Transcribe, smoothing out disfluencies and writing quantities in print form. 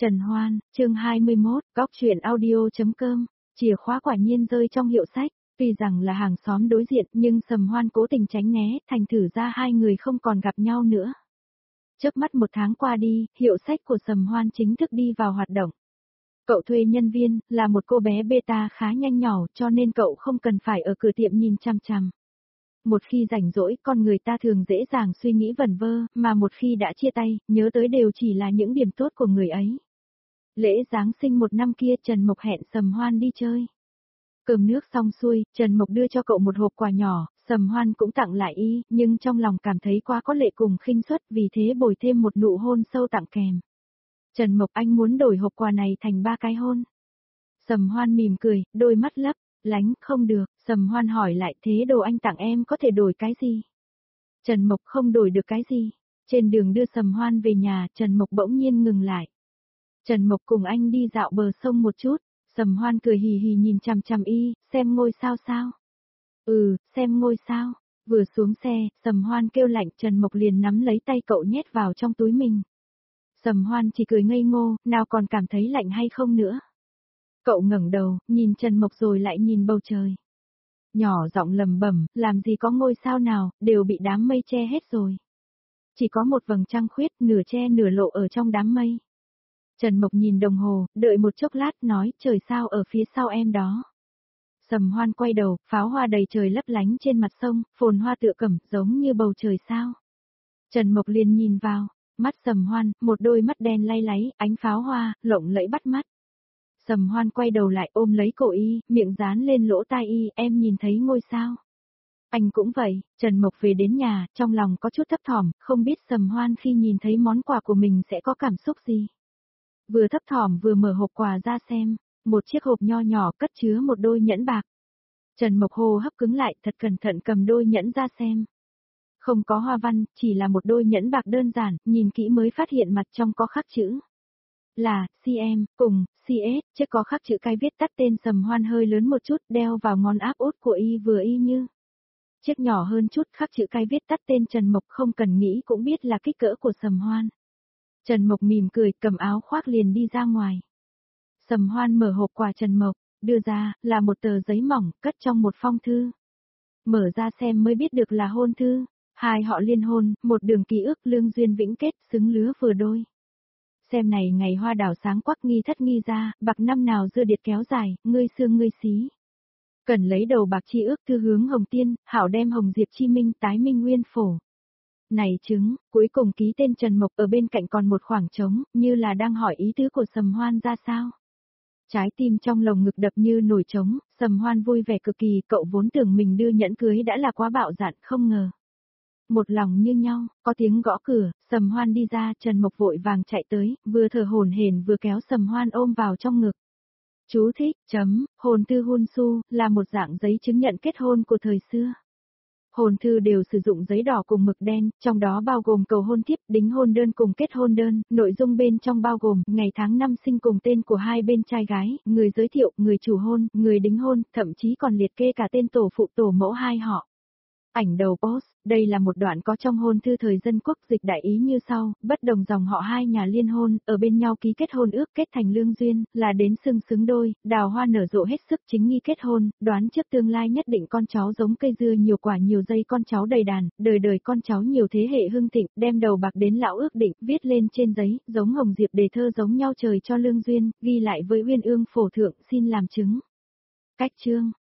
Trần Hoan, chương 21, góc chuyện audio.com, chìa khóa quả nhiên rơi trong hiệu sách, tuy rằng là hàng xóm đối diện nhưng Sầm Hoan cố tình tránh né, thành thử ra hai người không còn gặp nhau nữa. Chớp mắt 1 tháng qua đi, hiệu sách của Sầm Hoan chính thức đi vào hoạt động. Cậu thuê nhân viên, là một cô bé beta khá nhanh nhỏ cho nên cậu không cần phải ở cửa tiệm nhìn chằm chằm. Một khi rảnh rỗi con người ta thường dễ dàng suy nghĩ vẩn vơ, mà một khi đã chia tay, nhớ tới đều chỉ là những điểm tốt của người ấy. Lễ Giáng sinh 1 năm kia Trần Mộc hẹn Sầm Hoan đi chơi. Cơm nước xong xuôi, Trần Mộc đưa cho cậu một hộp quà nhỏ, Sầm Hoan cũng tặng lại y, nhưng trong lòng cảm thấy quá có lệ cùng khinh suất vì thế bồi thêm một nụ hôn sâu tặng kèm. Trần Mộc anh muốn đổi hộp quà này thành 3 cái hôn. Sầm Hoan mỉm cười, đôi mắt lấp lánh, không được, Sầm Hoan hỏi lại thế đồ anh tặng em có thể đổi cái gì? Trần Mộc không đổi được cái gì. Trên đường đưa Sầm Hoan về nhà, Trần Mộc bỗng nhiên ngừng lại. Trần Mộc cùng anh đi dạo bờ sông một chút, Sầm Hoan cười hì hì nhìn chằm chằm y, xem ngôi sao sao? Xem ngôi sao. Vừa xuống xe, Sầm Hoan kêu lạnh, Trần Mộc liền nắm lấy tay cậu nhét vào trong túi mình. Sầm Hoan chỉ cười ngây ngô, nào còn cảm thấy lạnh hay không nữa. Cậu ngẩng đầu, nhìn Trần Mộc rồi lại nhìn bầu trời. Nhỏ giọng lầm bẩm, làm gì có ngôi sao nào, đều bị đám mây che hết rồi. Chỉ có một vầng trăng khuyết, nửa che nửa lộ ở trong đám mây. Trần Mộc nhìn đồng hồ, đợi một chốc lát nói, trời sao ở phía sau em đó. Sầm Hoan quay đầu, pháo hoa đầy trời lấp lánh trên mặt sông, phồn hoa tựa cẩm, giống như bầu trời sao. Trần Mộc liền nhìn vào, mắt Sầm Hoan, một đôi mắt đen lay láy, ánh pháo hoa, lộng lẫy bắt mắt. Sầm Hoan quay đầu lại ôm lấy cổ y, miệng dán lên lỗ tai y, em nhìn thấy ngôi sao. Anh cũng vậy, Trần Mộc về đến nhà, trong lòng có chút thấp thỏm, không biết Sầm Hoan khi nhìn thấy món quà của mình sẽ có cảm xúc gì. Vừa thấp thỏm vừa mở hộp quà ra xem, một chiếc hộp nho nhỏ cất chứa một đôi nhẫn bạc. Trần Mộc hô hấp cứng lại, thật cẩn thận cầm đôi nhẫn ra xem. Không có hoa văn, chỉ là một đôi nhẫn bạc đơn giản, nhìn kỹ mới phát hiện mặt trong có khắc chữ. Là, CM, cùng, CS, chứ có khắc chữ cái viết tắt tên Sầm Hoan hơi lớn một chút, đeo vào ngón áp út của y vừa y như. Chiếc nhỏ hơn chút khắc chữ cái viết tắt tên Trần Mộc không cần nghĩ cũng biết là kích cỡ của Sầm Hoan. Trần Mộc mỉm cười, cầm áo khoác liền đi ra ngoài. Sầm Hoan mở hộp quà Trần Mộc, đưa ra, là một tờ giấy mỏng, cất trong một phong thư. Mở ra xem mới biết được là hôn thư, hai họ liên hôn, một đường ký ức lương duyên vĩnh kết, xứng lứa vừa đôi. Xem này ngày hoa đào sáng quắc nghi thất nghi ra, bạc năm nào dưa điệt kéo dài, ngươi xương ngươi xí. Cần lấy đầu bạc chi ước thư hướng hồng tiên, hảo đem hồng diệp chi minh tái minh nguyên phổ. Này chứng, cuối cùng ký tên Trần Mộc ở bên cạnh còn một khoảng trống, như là đang hỏi ý tứ của Sầm Hoan ra sao. Trái tim trong lồng ngực đập như nổi trống, Sầm Hoan vui vẻ cực kỳ, cậu vốn tưởng mình đưa nhẫn cưới đã là quá bạo dạn, không ngờ. Một lòng như nhau, có tiếng gõ cửa, Sầm Hoan đi ra, Trần Mộc vội vàng chạy tới, vừa thở hổn hển vừa kéo Sầm Hoan ôm vào trong ngực. Chú thích, hôn thư hôn su, là một dạng giấy chứng nhận kết hôn của thời xưa. Hôn thư đều sử dụng giấy đỏ cùng mực đen, trong đó bao gồm cầu hôn thiếp, đính hôn đơn cùng kết hôn đơn, nội dung bên trong bao gồm ngày tháng năm sinh cùng tên của hai bên trai gái, người giới thiệu, người chủ hôn, người đính hôn, thậm chí còn liệt kê cả tên tổ phụ tổ mẫu hai họ. Ảnh đầu post, đây là một đoạn có trong hôn thư thời dân quốc, dịch đại ý như sau, bất đồng dòng họ hai nhà liên hôn, ở bên nhau ký kết hôn ước kết thành lương duyên, là đến xưng xứng đôi, đào hoa nở rộ hết sức chính nghi kết hôn, đoán trước tương lai nhất định con cháu giống cây dưa nhiều quả nhiều dây con cháu đầy đàn, đời đời con cháu nhiều thế hệ hưng thịnh, đem đầu bạc đến lão ước định, viết lên trên giấy, giống hồng diệp đề thơ giống nhau trời cho lương duyên, ghi lại với uyên ương phổ thượng xin làm chứng. Cách chương.